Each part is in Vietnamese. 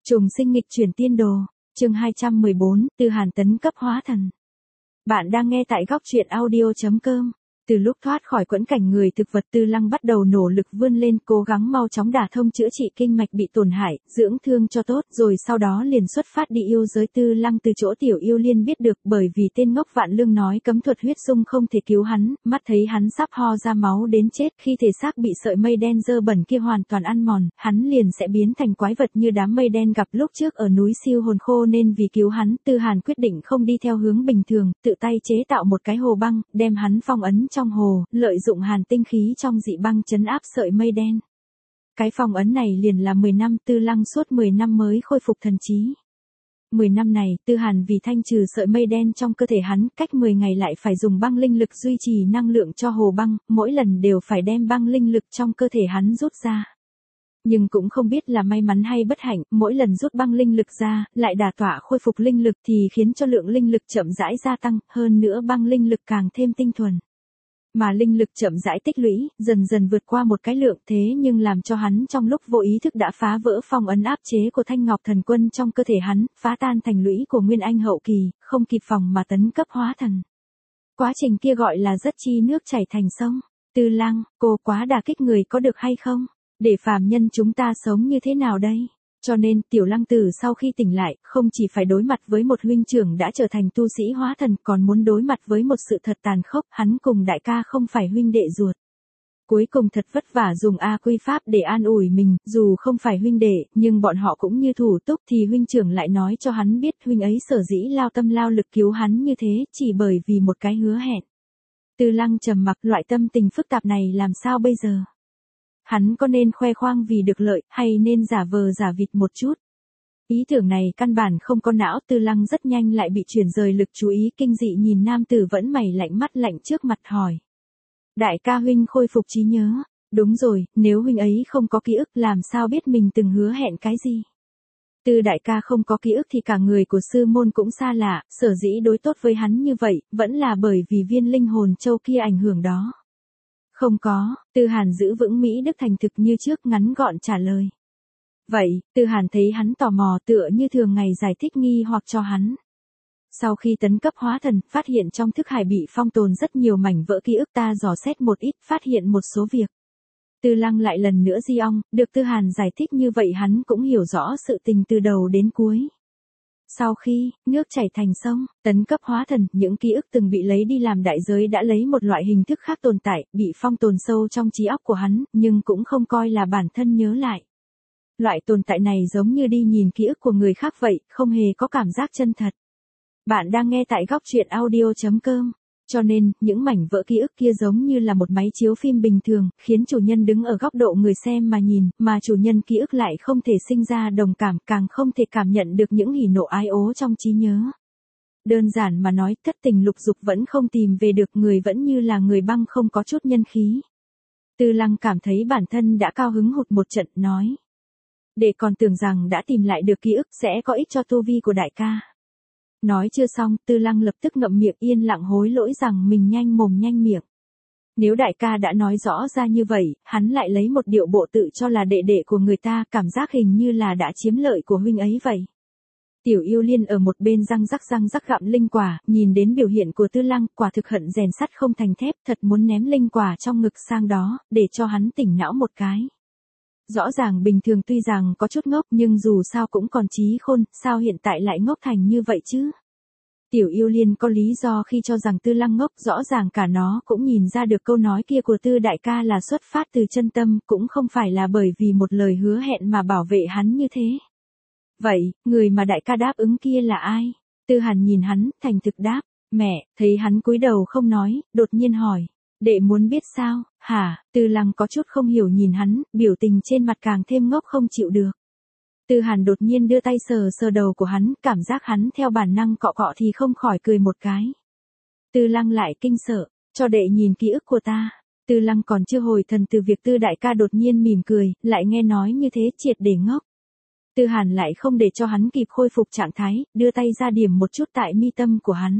Trùng sinh nghịch chuyển tiên đồ, chương 214, Tư Hàn tấn cấp hóa thần. Bạn đang nghe tại góc truyện audio.com. Từ lúc thoát khỏi quẫn cảnh người thực vật, Tư Lăng bắt đầu nỗ lực vươn lên, cố gắng mau chóng đả thông chữa trị kinh mạch bị tổn hại, dưỡng thương cho tốt, rồi sau đó liền xuất phát đi yêu giới. Tư Lăng từ chỗ Tiểu Yêu Liên biết được, bởi vì tên ngốc Vạn Lương nói cấm thuật huyết dung không thể cứu hắn, mắt thấy hắn sắp ho ra máu đến chết, khi thể xác bị sợi mây đen dơ bẩn kia hoàn toàn ăn mòn, hắn liền sẽ biến thành quái vật như đám mây đen gặp lúc trước ở núi Siêu Hồn Khô. Nên vì cứu hắn, Tư Hàn quyết định không đi theo hướng bình thường, tự tay chế tạo một cái hồ băng, đem hắn phong ấn trong hồ, lợi dụng hàn tinh khí trong dị băng trấn áp sợi mây đen. Cái phong ấn này liền là 10 năm, Tư Lăng suốt 10 năm mới khôi phục thần trí. 10 năm này, Tư Hàn vì thanh trừ sợi mây đen trong cơ thể hắn, cách 10 ngày lại phải dùng băng linh lực duy trì năng lượng cho hồ băng, mỗi lần đều phải đem băng linh lực trong cơ thể hắn rút ra. Nhưng cũng không biết là may mắn hay bất hạnh, mỗi lần rút băng linh lực ra, lại đả tọa khôi phục linh lực thì khiến cho lượng linh lực chậm rãi gia tăng, hơn nữa băng linh lực càng thêm tinh thuần. Mà linh lực chậm rãi tích lũy, dần dần vượt qua một cái lượng, thế nhưng làm cho hắn trong lúc vô ý thức đã phá vỡ phong ấn áp chế của Thanh Ngọc Thần Quân trong cơ thể hắn, phá tan thành lũy của Nguyên Anh hậu kỳ, không kịp phòng mà tấn cấp hóa thần. Quá trình kia gọi là rất chi nước chảy thành sông. Tư Lăng, cô quá đả kích người có được hay không? Để phàm nhân chúng ta sống như thế nào đây? Cho nên, Tiểu Lăng Tử sau khi tỉnh lại, không chỉ phải đối mặt với một huynh trưởng đã trở thành tu sĩ hóa thần, còn muốn đối mặt với một sự thật tàn khốc, hắn cùng đại ca không phải huynh đệ ruột. Cuối cùng thật vất vả dùng A Quy Pháp để an ủi mình, dù không phải huynh đệ, nhưng bọn họ cũng như thủ túc, thì huynh trưởng lại nói cho hắn biết huynh ấy sở dĩ lao tâm lao lực cứu hắn như thế, chỉ bởi vì một cái hứa hẹn. Tư Lăng trầm mặc, loại tâm tình phức tạp này làm sao bây giờ? Hắn có nên khoe khoang vì được lợi, hay nên giả vờ giả vịt một chút? Ý tưởng này căn bản không có não. Tư Lăng rất nhanh lại bị chuyển rời lực chú ý, kinh dị nhìn nam tử vẫn mày lạnh mắt lạnh trước mặt hỏi. Đại ca huynh khôi phục trí nhớ. Đúng rồi, nếu huynh ấy không có ký ức làm sao biết mình từng hứa hẹn cái gì? Tư đại ca không có ký ức thì cả người của sư môn cũng xa lạ, sở dĩ đối tốt với hắn như vậy, vẫn là bởi vì viên linh hồn châu kia ảnh hưởng đó. Không có, Tư Hàn giữ vững Mỹ Đức thành thực như trước, ngắn gọn trả lời. Vậy, Tư Hàn thấy hắn tò mò, tựa như thường ngày giải thích nghi hoặc cho hắn. Sau khi tấn cấp hóa thần, phát hiện trong thức hải bị phong tồn rất nhiều mảnh vỡ ký ức, ta dò xét một ít, phát hiện một số việc. Tư Lăng lại lần nữa di ong, được Tư Hàn giải thích như vậy hắn cũng hiểu rõ sự tình từ đầu đến cuối. Sau khi, nước chảy thành sông, tấn cấp hóa thần, những ký ức từng bị lấy đi làm đại giới đã lấy một loại hình thức khác tồn tại, bị phong tồn sâu trong trí óc của hắn, nhưng cũng không coi là bản thân nhớ lại. Loại tồn tại này giống như đi nhìn ký ức của người khác vậy, không hề có cảm giác chân thật. Bạn đang nghe tại góc truyện audio.com. Cho nên, những mảnh vỡ ký ức kia giống như là một máy chiếu phim bình thường, khiến chủ nhân đứng ở góc độ người xem mà nhìn, mà chủ nhân ký ức lại không thể sinh ra đồng cảm, càng không thể cảm nhận được những hỉ nộ ái ố trong trí nhớ. Đơn giản mà nói, thất tình lục dục vẫn không tìm về được, người vẫn như là người băng không có chút nhân khí. Tư Lăng cảm thấy bản thân đã cao hứng hụt một trận, nói. Để còn tưởng rằng đã tìm lại được ký ức sẽ có ích cho tu vi của đại ca. Nói chưa xong, Tư Lăng lập tức ngậm miệng yên lặng hối lỗi rằng mình nhanh mồm nhanh miệng. Nếu đại ca đã nói rõ ra như vậy, hắn lại lấy một điệu bộ tự cho là đệ đệ của người ta, cảm giác hình như là đã chiếm lợi của huynh ấy vậy. Tiểu Yêu Liên ở một bên răng rắc gặm linh quả, nhìn đến biểu hiện của Tư Lăng, quả thực hận rèn sắt không thành thép, thật muốn ném linh quả trong ngực sang đó, để cho hắn tỉnh não một cái. Rõ ràng bình thường tuy rằng có chút ngốc nhưng dù sao cũng còn trí khôn, sao hiện tại lại ngốc thành như vậy chứ? Tiểu Yêu Liên có lý do khi cho rằng Tư Lăng ngốc, rõ ràng cả nó cũng nhìn ra được câu nói kia của Tư đại ca là xuất phát từ chân tâm, cũng không phải là bởi vì một lời hứa hẹn mà bảo vệ hắn như thế. Vậy, người mà đại ca đáp ứng kia là ai? Tư Hàn nhìn hắn, thành thực đáp, mẹ. Thấy hắn cúi đầu không nói, đột nhiên hỏi. Đệ muốn biết sao, hả? Tư Lăng có chút không hiểu nhìn hắn, biểu tình trên mặt càng thêm ngốc không chịu được. Tư Hàn đột nhiên đưa tay sờ sờ đầu của hắn, cảm giác hắn theo bản năng cọ cọ thì không khỏi cười một cái. Tư Lăng lại kinh sợ, cho đệ nhìn ký ức của ta. Tư Lăng còn chưa hồi thần từ việc Tư đại ca đột nhiên mỉm cười, lại nghe nói như thế triệt để ngốc. Tư Hàn lại không để cho hắn kịp khôi phục trạng thái, đưa tay ra điểm một chút tại mi tâm của hắn.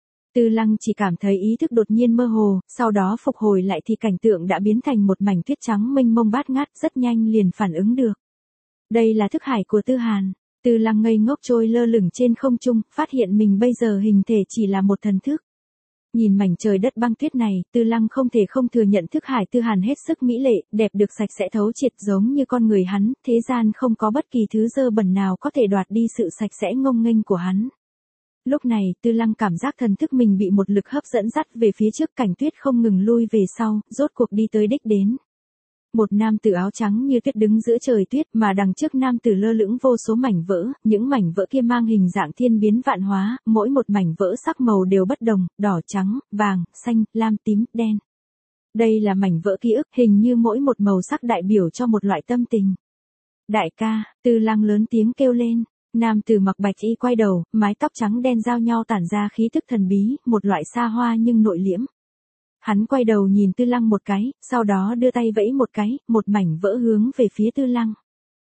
Tư Lăng chỉ cảm thấy ý thức đột nhiên mơ hồ, sau đó phục hồi lại thì cảnh tượng đã biến thành một mảnh tuyết trắng mênh mông bát ngát, rất nhanh liền phản ứng được. Đây là thức hải của Tư Hàn. Tư Lăng ngây ngốc trôi lơ lửng trên không trung, phát hiện mình bây giờ hình thể chỉ là một thần thức. Nhìn mảnh trời đất băng tuyết này, Tư Lăng không thể không thừa nhận thức Hải Tư Hàn hết sức mỹ lệ, đẹp được sạch sẽ thấu triệt giống như con người hắn, thế gian không có bất kỳ thứ dơ bẩn nào có thể đoạt đi sự sạch sẽ ngông nghênh của hắn. Lúc này, Tư Lăng cảm giác thần thức mình bị một lực hấp dẫn dắt về phía trước, cảnh tuyết không ngừng lui về sau, rốt cuộc đi tới đích đến. Một nam tử áo trắng như tuyết đứng giữa trời tuyết, mà đằng trước nam tử lơ lửng vô số mảnh vỡ, những mảnh vỡ kia mang hình dạng thiên biến vạn hóa, mỗi một mảnh vỡ sắc màu đều bất đồng, đỏ trắng, vàng, xanh, lam, tím, đen. Đây là mảnh vỡ ký ức, hình như mỗi một màu sắc đại biểu cho một loại tâm tình. Đại ca, Tư Lăng lớn tiếng kêu lên. Nam tử mặc bạch y quay đầu, mái tóc trắng đen giao nhau tản ra khí tức thần bí, một loại xa hoa nhưng nội liễm. Hắn quay đầu nhìn Tư Lăng một cái, sau đó đưa tay vẫy một cái, một mảnh vỡ hướng về phía Tư Lăng.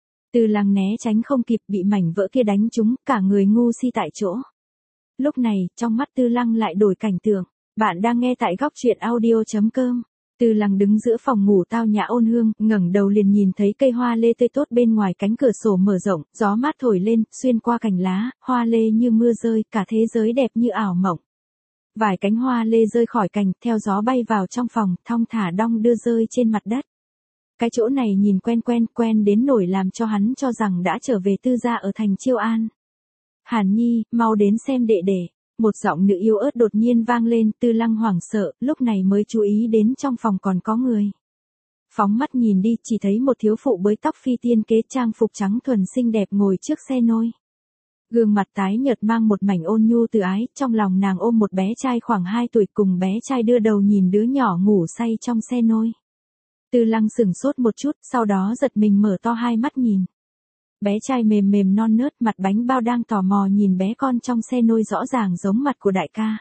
Tư Lăng né tránh không kịp, bị mảnh vỡ kia đánh trúng, cả người ngu si tại chỗ. Lúc này, trong mắt Tư Lăng lại đổi cảnh tượng. Bạn đang nghe tại góc truyện audio.com. Tư Lăng đứng giữa phòng ngủ tao nhã ôn hương, ngẩng đầu liền nhìn thấy cây hoa lê tươi tốt bên ngoài cánh cửa sổ mở rộng, gió mát thổi lên, xuyên qua cành lá, hoa lê như mưa rơi, cả thế giới đẹp như ảo mộng. Vài cánh hoa lê rơi khỏi cành, theo gió bay vào trong phòng, thong thả đong đưa rơi trên mặt đất. Cái chỗ này nhìn quen đến nỗi làm cho hắn cho rằng đã trở về Tư gia ở thành Chiêu An. Hàn Nhi, mau đến xem đệ đệ. Một giọng nữ yếu ớt đột nhiên vang lên, Tư Lăng hoảng sợ, lúc này mới chú ý đến trong phòng còn có người. Phóng mắt nhìn đi, chỉ thấy một thiếu phụ bới tóc phi tiên kế, trang phục trắng thuần xinh đẹp ngồi trước xe nôi. Gương mặt tái nhợt mang một mảnh ôn nhu từ ái, trong lòng nàng ôm một bé trai khoảng 2 tuổi, cùng bé trai đưa đầu nhìn đứa nhỏ ngủ say trong xe nôi. Tư Lăng sửng sốt một chút, sau đó giật mình mở to hai mắt nhìn. Bé trai mềm mềm non nớt, mặt bánh bao đang tò mò nhìn bé con trong xe nôi, rõ ràng giống mặt của đại ca.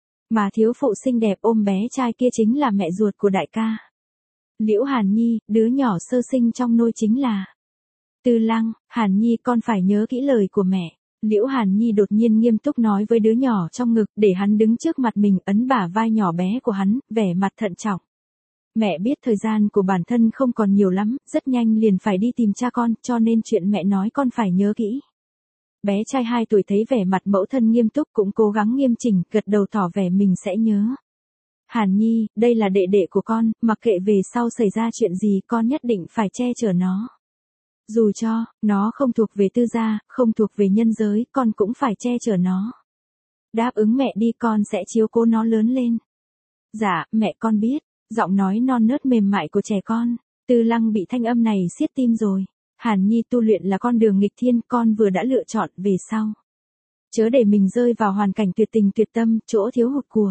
Mà thiếu phụ xinh đẹp ôm bé trai kia chính là mẹ ruột của đại ca. Liễu Hàn Nhi, đứa nhỏ sơ sinh trong nôi chính là Tư Lăng. Hàn Nhi, con phải nhớ kỹ lời của mẹ. Liễu Hàn Nhi đột nhiên nghiêm túc nói với đứa nhỏ trong ngực, để hắn đứng trước mặt mình, ấn bả vai nhỏ bé của hắn, vẻ mặt thận trọng. Mẹ biết thời gian của bản thân không còn nhiều lắm, rất nhanh liền phải đi tìm cha con, cho nên chuyện mẹ nói con phải nhớ kỹ. Bé trai 2 tuổi thấy vẻ mặt mẫu thân nghiêm túc cũng cố gắng nghiêm chỉnh, gật đầu tỏ vẻ mình sẽ nhớ. Hàn Nhi, đây là đệ đệ của con, mặc kệ về sau xảy ra chuyện gì con nhất định phải che chở nó. Dù cho, nó không thuộc về Tư gia, không thuộc về nhân giới, con cũng phải che chở nó. Đáp ứng mẹ đi, con sẽ chiếu cố nó lớn lên. Dạ, mẹ con biết. Giọng nói non nớt mềm mại của trẻ con. Tư Lăng bị thanh âm này siết tim rồi. Hàn Nhi, tu luyện là con đường nghịch thiên, con vừa đã lựa chọn, về sau. Chớ để mình rơi vào hoàn cảnh tuyệt tình tuyệt tâm, chỗ thiếu hụt của.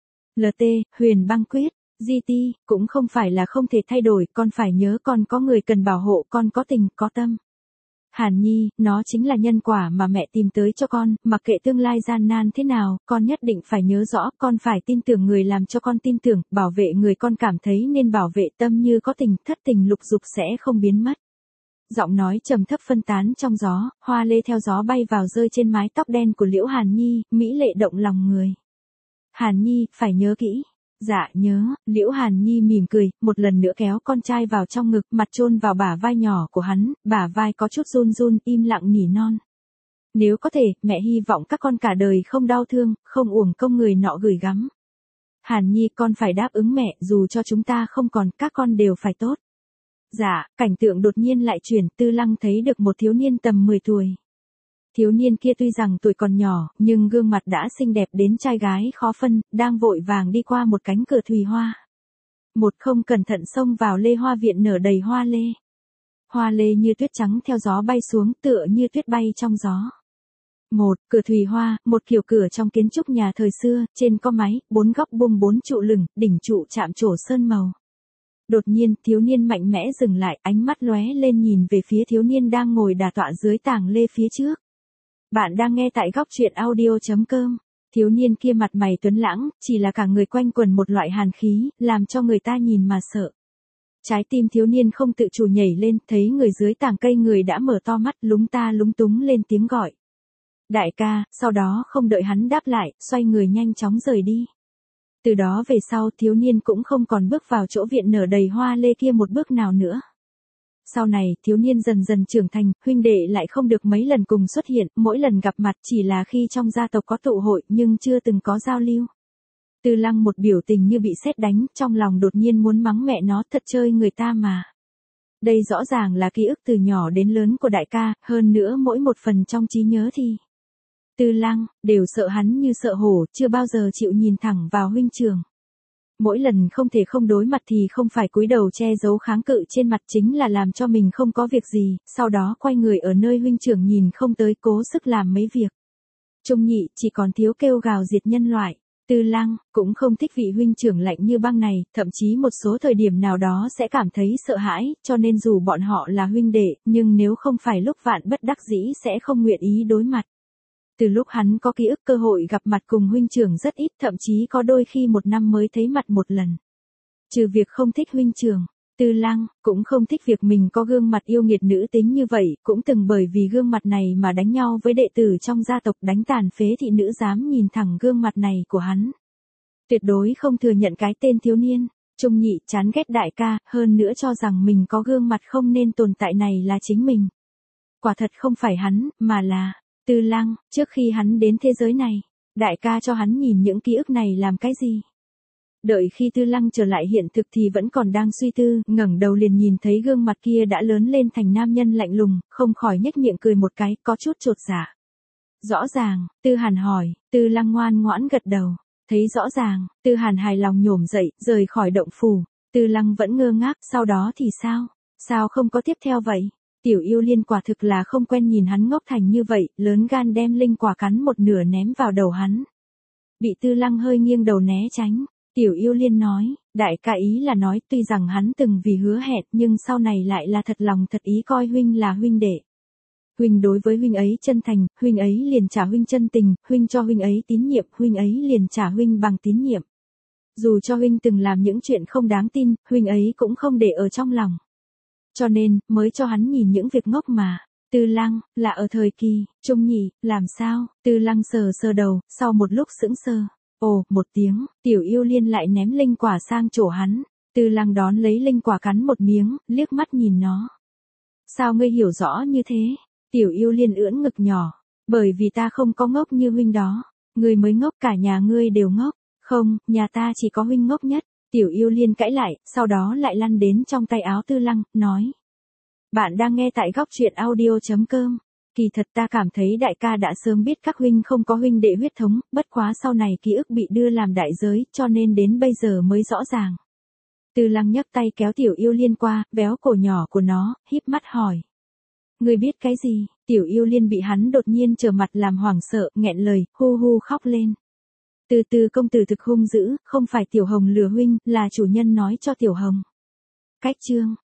LT, Huyền Băng Quyết, GT, cũng không phải là không thể thay đổi, con phải nhớ con có người cần bảo hộ, con có tình, có tâm. Hàn Nhi, nó chính là nhân quả mà mẹ tìm tới cho con, mặc kệ tương lai gian nan thế nào, con nhất định phải nhớ rõ, con phải tin tưởng người làm cho con tin tưởng, bảo vệ người con cảm thấy nên bảo vệ, tâm như có tình, thất tình lục dục sẽ không biến mất. Giọng nói trầm thấp phân tán trong gió, hoa lê theo gió bay vào rơi trên mái tóc đen của Liễu Hàn Nhi, mỹ lệ động lòng người. Hàn Nhi, phải nhớ kỹ. Dạ nhớ. Liễu Hàn Nhi mỉm cười, một lần nữa kéo con trai vào trong ngực, mặt chôn vào bả vai nhỏ của hắn, bả vai có chút run run, im lặng nỉ non. Nếu có thể, mẹ hy vọng các con cả đời không đau thương, không uổng công người nọ gửi gắm. Hàn Nhi, con phải đáp ứng mẹ, dù cho chúng ta không còn, các con đều phải tốt. Dạ, cảnh tượng đột nhiên lại chuyển, Tư Lăng thấy được một thiếu niên tầm 10 tuổi. Thiếu niên kia tuy rằng tuổi còn nhỏ, nhưng gương mặt đã xinh đẹp đến trai gái khó phân, đang vội vàng đi qua một cánh cửa thùy hoa. Một không cẩn thận xông vào lê hoa viện nở đầy hoa lê. Hoa lê như tuyết trắng theo gió bay xuống, tựa như tuyết bay trong gió. Một, cửa thùy hoa, một kiểu cửa trong kiến trúc nhà thời xưa, trên có mái, 4 góc buông 4 trụ lửng, đỉnh trụ chạm trổ sơn màu. Đột nhiên, thiếu niên mạnh mẽ dừng lại, ánh mắt lóe lên nhìn về phía thiếu niên đang ngồi đả tọa dưới tàng lê phía trước. Bạn đang nghe tại góc truyện audio.com. Thiếu niên kia mặt mày tuấn lãng, chỉ là cả người quanh quẩn một loại hàn khí, làm cho người ta nhìn mà sợ. Trái tim thiếu niên không tự chủ nhảy lên, thấy người dưới tàng cây người đã mở to mắt, lúng ta lúng túng lên tiếng gọi. Đại ca, sau đó không đợi hắn đáp lại, xoay người nhanh chóng rời đi. Từ đó về sau thiếu niên cũng không còn bước vào chỗ viện nở đầy hoa lê kia một bước nào nữa. Sau này, thiếu niên dần dần trưởng thành, huynh đệ lại không được mấy lần cùng xuất hiện, mỗi lần gặp mặt chỉ là khi trong gia tộc có tụ hội nhưng chưa từng có giao lưu. Tư Lăng một biểu tình như bị sét đánh, trong lòng đột nhiên muốn mắng mẹ nó, thật chơi người ta mà. Đây rõ ràng là ký ức từ nhỏ đến lớn của đại ca, hơn nữa mỗi một phần trong trí nhớ thì Tư Lăng đều sợ hắn như sợ hổ, chưa bao giờ chịu nhìn thẳng vào huynh trưởng. Mỗi lần không thể không đối mặt thì không phải cúi đầu che giấu kháng cự trên mặt, chính là làm cho mình không có việc gì, sau đó quay người ở nơi huynh trưởng nhìn không tới, cố sức làm mấy việc. Trung nhị chỉ còn thiếu kêu gào diệt nhân loại. Tư Lăng cũng không thích vị huynh trưởng lạnh như băng này, thậm chí một số thời điểm nào đó sẽ cảm thấy sợ hãi, cho nên dù bọn họ là huynh đệ, nhưng nếu không phải lúc vạn bất đắc dĩ sẽ không nguyện ý đối mặt. Từ lúc hắn có ký ức, cơ hội gặp mặt cùng huynh trưởng rất ít, thậm chí có đôi khi một năm mới thấy mặt một lần. Trừ việc không thích huynh trưởng, Tư Lăng cũng không thích việc mình có gương mặt yêu nghiệt nữ tính như vậy, cũng từng bởi vì gương mặt này mà đánh nhau với đệ tử trong gia tộc, đánh tàn phế thị nữ dám nhìn thẳng gương mặt này của hắn. Tuyệt đối không thừa nhận cái tên thiếu niên. Trung nhị chán ghét đại ca, hơn nữa cho rằng mình có gương mặt không nên tồn tại này là chính mình. Quả thật không phải hắn, mà là Tư Lăng. Trước khi hắn đến thế giới này, đại ca cho hắn nhìn những ký ức này làm cái gì? Đợi khi Tư Lăng trở lại hiện thực thì vẫn còn đang suy tư, ngẩng đầu liền nhìn thấy gương mặt kia đã lớn lên thành nam nhân lạnh lùng, không khỏi nhếch miệng cười một cái, có chút chột dạ. Rõ ràng, Tư Hàn hỏi, Tư Lăng ngoan ngoãn gật đầu. Thấy rõ ràng, Tư Hàn hài lòng nhổm dậy, rời khỏi động phủ. Tư Lăng vẫn ngơ ngác, sau đó thì sao? Sao không có tiếp theo vậy? Tiểu Yêu Liên quả thực là không quen nhìn hắn ngốc thành như vậy, lớn gan đem linh quả cắn một nửa ném vào đầu hắn. Bị Tư Lăng hơi nghiêng đầu né tránh. Tiểu Yêu Liên nói, đại ca ý là nói tuy rằng hắn từng vì hứa hẹn nhưng sau này lại là thật lòng thật ý coi huynh là huynh đệ. Huynh đối với huynh ấy chân thành, huynh ấy liền trả huynh chân tình, huynh cho huynh ấy tín nhiệm, huynh ấy liền trả huynh bằng tín nhiệm. Dù cho huynh từng làm những chuyện không đáng tin, huynh ấy cũng không để ở trong lòng. Cho nên, mới cho hắn nhìn những việc ngốc mà. Tư Lăng, là ở thời kỳ, Trung nhị, làm sao? Tư Lăng sờ sờ đầu, sau một lúc sững sờ. Ồ, một tiếng, Tiểu Yêu Liên lại ném linh quả sang chỗ hắn. Tư Lăng đón lấy linh quả cắn một miếng, liếc mắt nhìn nó. Sao ngươi hiểu rõ như thế? Tiểu Yêu Liên ưỡn ngực nhỏ. Bởi vì ta không có ngốc như huynh đó. Ngươi mới ngốc, cả nhà ngươi đều ngốc. Không, nhà ta chỉ có huynh ngốc nhất. Tiểu Yêu Liên cãi lại, sau đó lại lăn đến trong tay áo Tư Lăng, nói. Bạn đang nghe tại góc truyện audio.com. Kỳ thật ta cảm thấy đại ca đã sớm biết các huynh không có huynh đệ huyết thống, bất quá sau này ký ức bị đưa làm đại giới, cho nên đến bây giờ mới rõ ràng. Tư Lăng nhấc tay kéo Tiểu Yêu Liên qua, véo cổ nhỏ của nó, híp mắt hỏi. Ngươi biết cái gì? Tiểu Yêu Liên bị hắn đột nhiên trở mặt làm hoảng sợ, nghẹn lời, hu hu khóc lên. Từ từ công tử thực hung dữ, không phải Tiểu Hồng lừa huynh, là chủ nhân nói cho Tiểu Hồng. Cách chương.